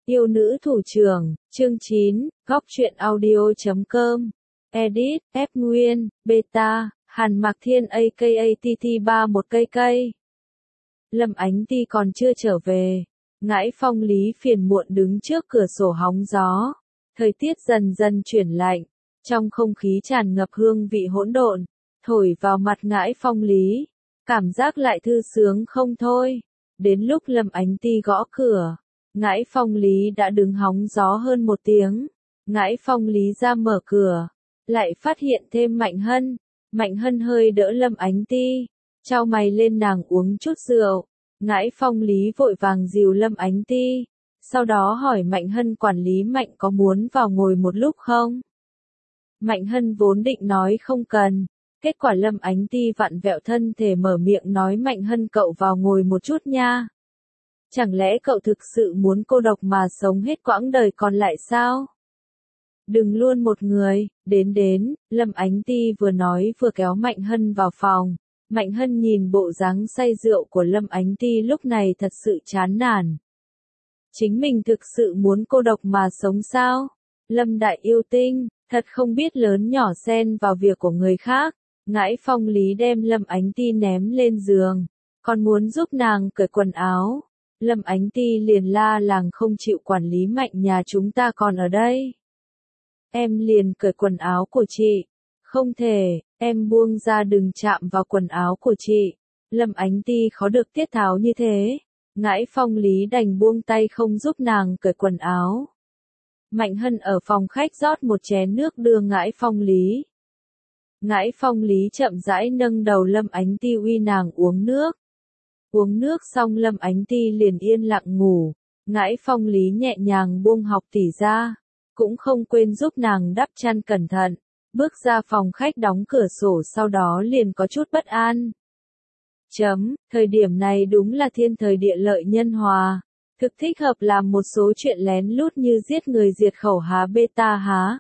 Yêu nữ thủ trưởng, chương 9, góc truyện audio.com. Edit, F Nguyên, Beta, Hàn Mạc Thiên aka TT3 một cây cây. Lâm Ánh Ti còn chưa trở về. Ngãi Phong Lý phiền muộn đứng trước cửa sổ hóng gió. Thời tiết dần dần chuyển lạnh. Trong không khí tràn ngập hương vị hỗn độn, thổi vào mặt Ngãi Phong Lý. Cảm giác lại thư sướng không thôi. Đến lúc Lâm Ánh Ti gõ cửa, Ngãi Phong Lý đã đứng hóng gió hơn một tiếng. Ngãi Phong Lý ra mở cửa, lại phát hiện thêm Mạnh Hân. Mạnh Hân hơi đỡ Lâm Ánh Ti, chau mày lên nàng uống chút rượu. Ngãi Phong Lý vội vàng dìu Lâm Ánh Ti, sau đó hỏi Mạnh Hân quản lý Mạnh có muốn vào ngồi một lúc không? Mạnh Hân vốn định nói không cần, kết quả Lâm Ánh Ti vặn vẹo thân thể mở miệng nói Mạnh Hân cậu vào ngồi một chút nha. Chẳng lẽ cậu thực sự muốn cô độc mà sống hết quãng đời còn lại sao? Đừng luôn một người, đến, Lâm Ánh Ti vừa nói vừa kéo Mạnh Hân vào phòng. Mạnh Hân nhìn bộ dáng say rượu của Lâm Ánh Ti lúc này thật sự chán nản. Chính mình thực sự muốn cô độc mà sống sao? Lâm đại yêu tinh, thật không biết lớn nhỏ xen vào việc của người khác. Ngãi Phong Lý đem Lâm Ánh Ti ném lên giường, còn muốn giúp nàng cởi quần áo. Lâm Ánh Ti liền la làng không chịu quản lý Mạnh nhà chúng ta còn ở đây. Em liền cởi quần áo của chị. Không thể, em buông ra đừng chạm vào quần áo của chị. Lâm Ánh Ti khó được tiết tháo như thế. Ngãi Phong Lý đành buông tay không giúp nàng cởi quần áo. Mạnh Hân ở phòng khách rót một chén nước đưa Ngãi Phong Lý. Ngãi Phong Lý chậm rãi nâng đầu Lâm Ánh Ti uy nàng uống nước. Uống nước xong Lâm Ánh Ti liền yên lặng ngủ. Ngãi Phong Lý nhẹ nhàng buông học tỷ ra, cũng không quên giúp nàng đắp chăn cẩn thận. Bước ra phòng khách đóng cửa sổ sau đó liền có chút bất an. Thời điểm này đúng là thiên thời địa lợi nhân hòa. Thực thích hợp làm một số chuyện lén lút như giết người diệt khẩu há Beta há.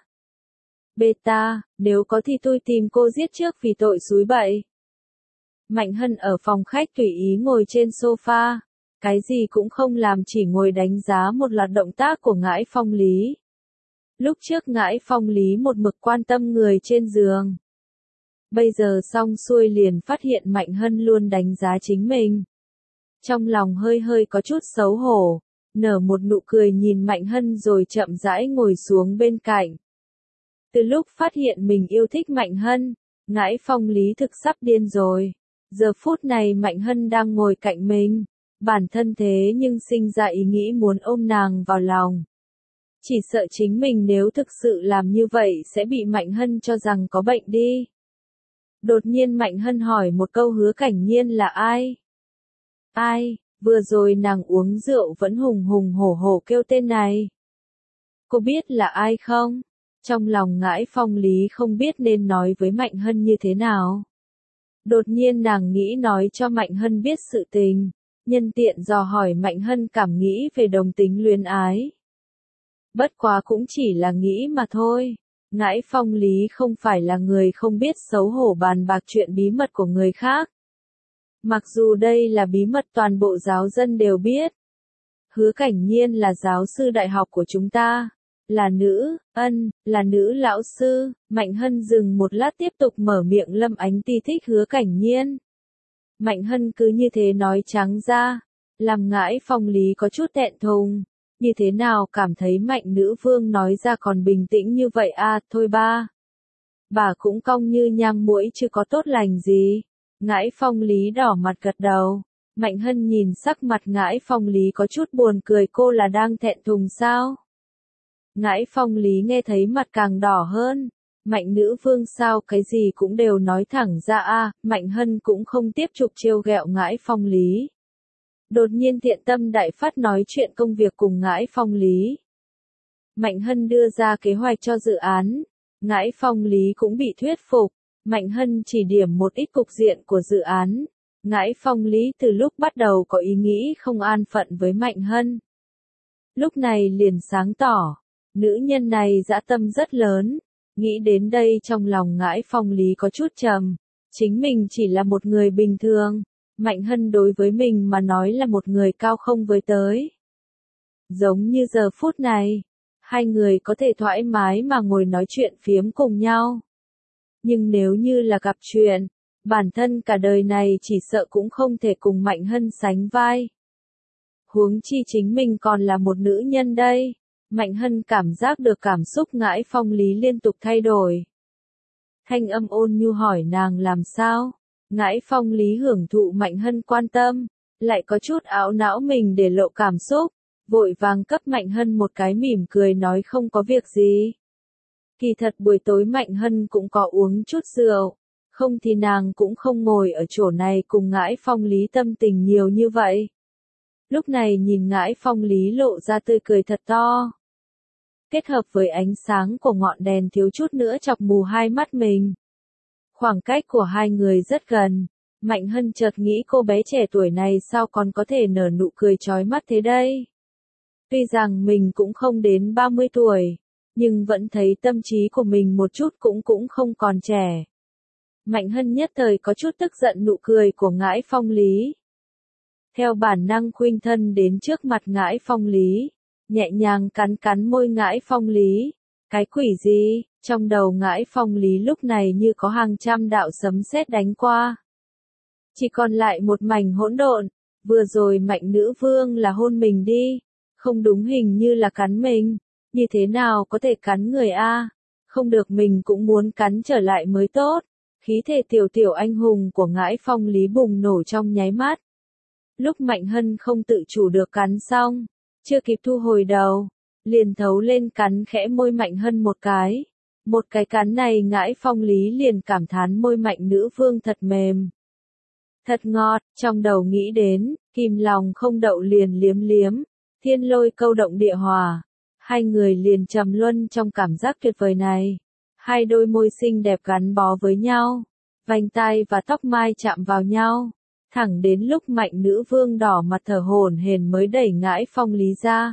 Beta, nếu có thì tôi tìm cô giết trước vì tội xúi bậy. Mạnh Hân ở phòng khách tùy ý ngồi trên sofa. Cái gì cũng không làm chỉ ngồi đánh giá một loạt động tác của Ngãi Phong Lý. Lúc trước Ngãi Phong Lý một mực quan tâm người trên giường. Bây giờ xong xuôi liền phát hiện Mạnh Hân luôn đánh giá chính mình. Trong lòng hơi hơi có chút xấu hổ, nở một nụ cười nhìn Mạnh Hân rồi chậm rãi ngồi xuống bên cạnh. Từ lúc phát hiện mình yêu thích Mạnh Hân, Ngãi Phong Lý thực sắp điên rồi. Giờ phút này Mạnh Hân đang ngồi cạnh mình, bản thân thế nhưng sinh ra ý nghĩ muốn ôm nàng vào lòng. Chỉ sợ chính mình nếu thực sự làm như vậy sẽ bị Mạnh Hân cho rằng có bệnh đi. Đột nhiên Mạnh Hân hỏi một câu Hứa Cảnh Nhiên là ai? Ai, vừa rồi nàng uống rượu vẫn hùng hùng hổ hổ kêu tên này. Cô biết là ai không? Trong lòng Ngãi Phong Lý không biết nên nói với Mạnh Hân như thế nào. Đột nhiên nàng nghĩ nói cho Mạnh Hân biết sự tình, nhân tiện dò hỏi Mạnh Hân cảm nghĩ về đồng tính luyến ái. Bất quá cũng chỉ là nghĩ mà thôi. Ngãi Phong Lý không phải là người không biết xấu hổ bàn bạc chuyện bí mật của người khác. Mặc dù đây là bí mật toàn bộ giáo dân đều biết. Hứa Cảnh Nhiên là giáo sư đại học của chúng ta. Là nữ, là nữ lão sư. Mạnh Hân dừng một lát tiếp tục mở miệng Lâm Ánh Ti thích Hứa Cảnh Nhiên. Mạnh Hân cứ như thế nói trắng ra, làm Ngãi Phong Lý có chút thẹn thùng. Như thế nào cảm thấy Mạnh nữ vương nói ra còn bình tĩnh như vậy à, thôi ba. Bà cũng cong như nhang muỗi chứ có tốt lành gì. Ngãi Phong Lý đỏ mặt gật đầu. Mạnh Hân nhìn sắc mặt Ngãi Phong Lý có chút buồn cười, cô là đang thẹn thùng sao? Ngãi Phong Lý nghe thấy mặt càng đỏ hơn. Mạnh nữ vương sao cái gì cũng đều nói thẳng ra à, Mạnh Hân cũng không tiếp tục trêu ghẹo Ngãi Phong Lý. Đột nhiên thiện tâm đại phát nói chuyện công việc cùng Ngãi Phong Lý. Mạnh Hân đưa ra kế hoạch cho dự án. Ngãi Phong Lý cũng bị thuyết phục. Mạnh Hân chỉ điểm một ít cục diện của dự án. Ngãi Phong Lý từ lúc bắt đầu có ý nghĩ không an phận với Mạnh Hân. Lúc này liền sáng tỏ. Nữ nhân này dã tâm rất lớn. Nghĩ đến đây trong lòng Ngãi Phong Lý có chút trầm. Chính mình chỉ là một người bình thường. Mạnh Hân đối với mình mà nói là một người cao không với tới. Giống như giờ phút này, hai người có thể thoải mái mà ngồi nói chuyện phiếm cùng nhau. Nhưng nếu như là gặp chuyện, bản thân cả đời này chỉ sợ cũng không thể cùng Mạnh Hân sánh vai. Huống chi chính mình còn là một nữ nhân đây. Mạnh Hân cảm giác được cảm xúc ngãi phong lý liên tục thay đổi. Thanh âm ôn nhu hỏi nàng làm sao. Ngãi phong lý hưởng thụ Mạnh Hân quan tâm, lại có chút ảo não mình để lộ cảm xúc, vội vàng cấp Mạnh Hân một cái mỉm cười nói không có việc gì. Kỳ thật buổi tối Mạnh Hân cũng có uống chút rượu, không thì nàng cũng không ngồi ở chỗ này cùng ngãi phong lý tâm tình nhiều như vậy. Lúc này nhìn ngãi phong lý lộ ra tươi cười thật to. Kết hợp với ánh sáng của ngọn đèn thiếu chút nữa chọc mù hai mắt mình. Khoảng cách của hai người rất gần, Mạnh Hân chợt nghĩ cô bé trẻ tuổi này sao còn có thể nở nụ cười chói mắt thế đây. Tuy rằng mình cũng không đến 30 tuổi, nhưng vẫn thấy tâm trí của mình một chút cũng không còn trẻ. Mạnh Hân nhất thời có chút tức giận nụ cười của ngãi phong lý. Theo bản năng khuynh thân đến trước mặt ngãi phong lý, nhẹ nhàng cắn môi ngãi phong lý. Cái quỷ gì, trong đầu ngãi phong lý lúc này như có hàng trăm đạo sấm sét đánh qua. Chỉ còn lại một mảnh hỗn độn, vừa rồi Mạnh nữ vương là hôn mình đi, không đúng hình như là cắn mình, như thế nào có thể cắn người a? Không được mình cũng muốn cắn trở lại mới tốt. Khí thể tiểu anh hùng của ngãi phong lý bùng nổ trong nháy mắt. Lúc Mạnh Hân không tự chủ được cắn xong, chưa kịp thu hồi đầu, liền thấu lên cắn khẽ môi Mạnh Hân một cái. Một cái cắn này ngãi phong lý liền cảm thán môi Mạnh nữ vương thật mềm. Thật ngọt, trong đầu nghĩ đến, kìm lòng không đậu liền liếm liếm, thiên lôi câu động địa hòa. Hai người liền trầm luân trong cảm giác tuyệt vời này. Hai đôi môi xinh đẹp gắn bó với nhau, vành tai và tóc mai chạm vào nhau. Thẳng đến lúc Mạnh nữ vương đỏ mặt thở hổn hển mới đẩy ngãi phong lý ra.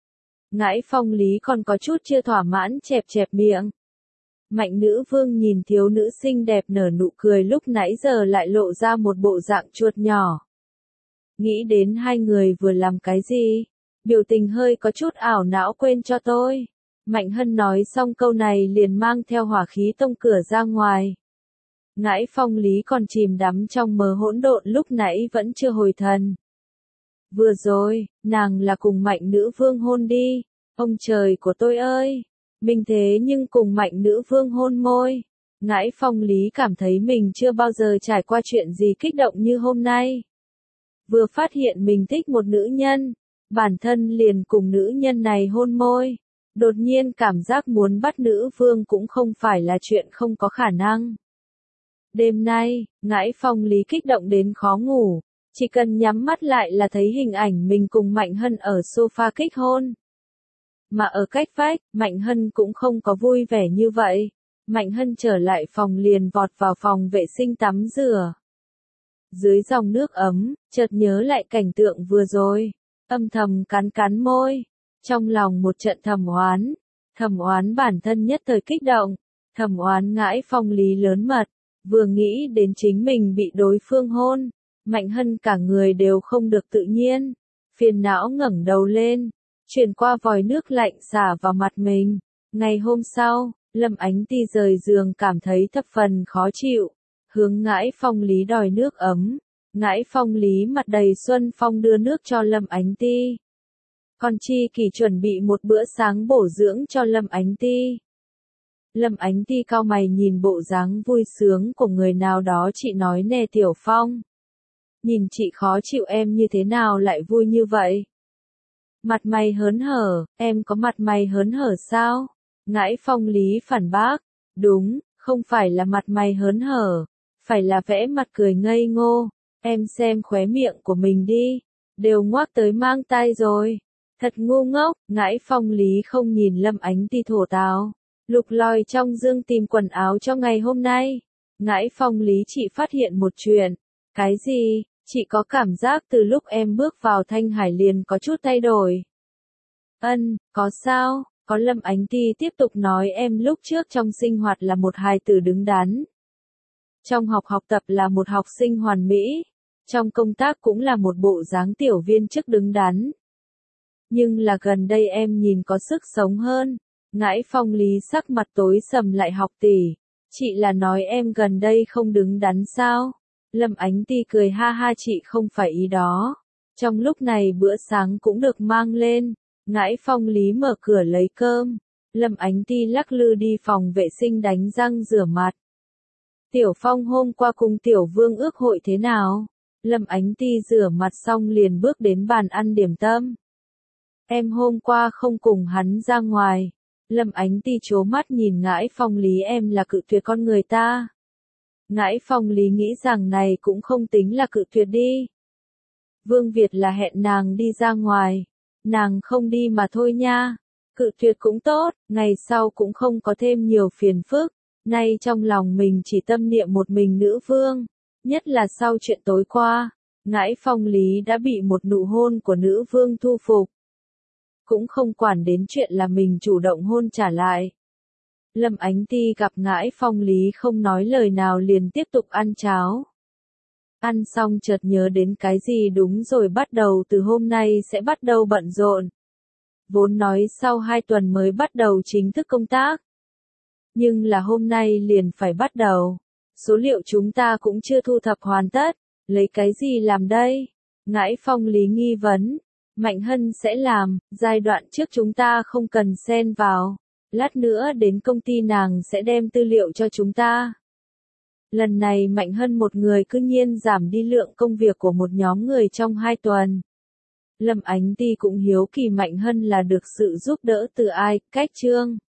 Ngãi phong lý còn có chút chưa thỏa mãn chẹp miệng. Mạnh nữ vương nhìn thiếu nữ xinh đẹp nở nụ cười lúc nãy giờ lại lộ ra một bộ dạng chuột nhỏ. Nghĩ đến hai người vừa làm cái gì, biểu tình hơi có chút ảo não quên cho tôi. Mạnh Hân nói xong câu này liền mang theo hỏa khí tông cửa ra ngoài. Ngãi phong lý còn chìm đắm trong mờ hỗn độn lúc nãy vẫn chưa hồi thần. Vừa rồi, nàng là cùng Mạnh nữ vương hôn đi. Ông trời của tôi ơi! Mình thế nhưng cùng Mạnh nữ vương hôn môi. Ngãi phong lý cảm thấy mình chưa bao giờ trải qua chuyện gì kích động như hôm nay. Vừa phát hiện mình thích một nữ nhân, bản thân liền cùng nữ nhân này hôn môi. Đột nhiên cảm giác muốn bắt nữ vương cũng không phải là chuyện không có khả năng. Đêm nay, ngãi phong lý kích động đến khó ngủ, chỉ cần nhắm mắt lại là thấy hình ảnh mình cùng Mạnh Hân ở sofa kích hôn. Mà ở cách vách, Mạnh Hân cũng không có vui vẻ như vậy. Mạnh Hân trở lại phòng liền vọt vào phòng vệ sinh tắm rửa. Dưới dòng nước ấm, chợt nhớ lại cảnh tượng vừa rồi, âm thầm cắn môi. Trong lòng một trận thầm oán bản thân nhất thời kích động, thầm oán ngãi phong lý lớn mật, vừa nghĩ đến chính mình bị đối phương hôn, Mạnh Hân cả người đều không được tự nhiên, phiền não ngẩng đầu lên, chuyển qua vòi nước lạnh xả vào mặt mình. Ngày hôm sau, Lâm Ánh Ti rời giường cảm thấy thập phần khó chịu, hướng ngãi phong lý đòi nước ấm, ngãi phong lý mặt đầy xuân phong đưa nước cho Lâm Ánh Ti. Còn Chi Kỳ chuẩn bị một bữa sáng bổ dưỡng cho Lâm Ánh Ti. Lâm Ánh Ti cau mày nhìn bộ dáng vui sướng của người nào đó, chị nói nè Tiểu Phong. Nhìn chị khó chịu em như thế nào lại vui như vậy? Mặt mày hớn hở, em có mặt mày hớn hở sao? Ngãi phong lý phản bác, đúng, không phải là mặt mày hớn hở, phải là vẽ mặt cười ngây ngô, em xem khóe miệng của mình đi, đều ngoác tới mang tai rồi. Thật ngu ngốc, ngãi phong lý không nhìn Lâm Ánh Ti thổ táo, lục lọi trong dương tìm quần áo cho ngày hôm nay. Ngãi phong lý chị phát hiện một chuyện. Cái gì? Chị có cảm giác từ lúc em bước vào Thanh Hải liền có chút thay đổi. Có sao? Có Lâm Ánh Ti tiếp tục nói em lúc trước trong sinh hoạt là một hài tử đứng đắn. Trong học tập là một học sinh hoàn mỹ. Trong công tác cũng là một bộ dáng tiểu viên chức đứng đắn. Nhưng là gần đây em nhìn có sức sống hơn. Ngãi Phong Lý sắc mặt tối sầm lại học tỷ. Chị là nói em gần đây không đứng đắn sao? Lâm Ánh Ti cười ha ha, chị không phải ý đó. Trong lúc này bữa sáng cũng được mang lên. Ngãi Phong Lý mở cửa lấy cơm. Lâm Ánh Ti lắc lư đi phòng vệ sinh đánh răng rửa mặt. Tiểu Phong hôm qua cùng Tiểu Vương ước hội thế nào? Lâm Ánh Ti rửa mặt xong liền bước đến bàn ăn điểm tâm. Em hôm qua không cùng hắn ra ngoài. Lâm Ánh Ti trố mắt nhìn Ngãi Phong Lý, em là cự tuyệt con người ta. Ngãi Phong Lý nghĩ rằng này cũng không tính là cự tuyệt đi. Vương Việt là hẹn nàng đi ra ngoài. Nàng không đi mà thôi nha. Cự tuyệt cũng tốt, ngày sau cũng không có thêm nhiều phiền phức. Nay trong lòng mình chỉ tâm niệm một mình nữ vương. Nhất là sau chuyện tối qua, Ngãi Phong Lý đã bị một nụ hôn của nữ vương thu phục. Cũng không quản đến chuyện là mình chủ động hôn trả lại. Lâm Ánh Ti gặp Ngãi Phong Lý không nói lời nào liền tiếp tục ăn cháo. Ăn xong chợt nhớ đến cái gì, đúng rồi, bắt đầu từ hôm nay sẽ bắt đầu bận rộn. Vốn nói sau 2 tuần mới bắt đầu chính thức công tác. Nhưng là hôm nay liền phải bắt đầu. Số liệu chúng ta cũng chưa thu thập hoàn tất. Lấy cái gì làm đây? Ngãi Phong Lý nghi vấn. Mạnh Hân sẽ làm, giai đoạn trước chúng ta không cần xen vào. Lát nữa đến công ty nàng sẽ đem tư liệu cho chúng ta. Lần này Mạnh Hân một người cứ nhiên giảm đi lượng công việc của một nhóm người trong 2 tuần. Lâm Ánh Ti cũng hiếu kỳ Mạnh Hân là được sự giúp đỡ từ ai, cách Trương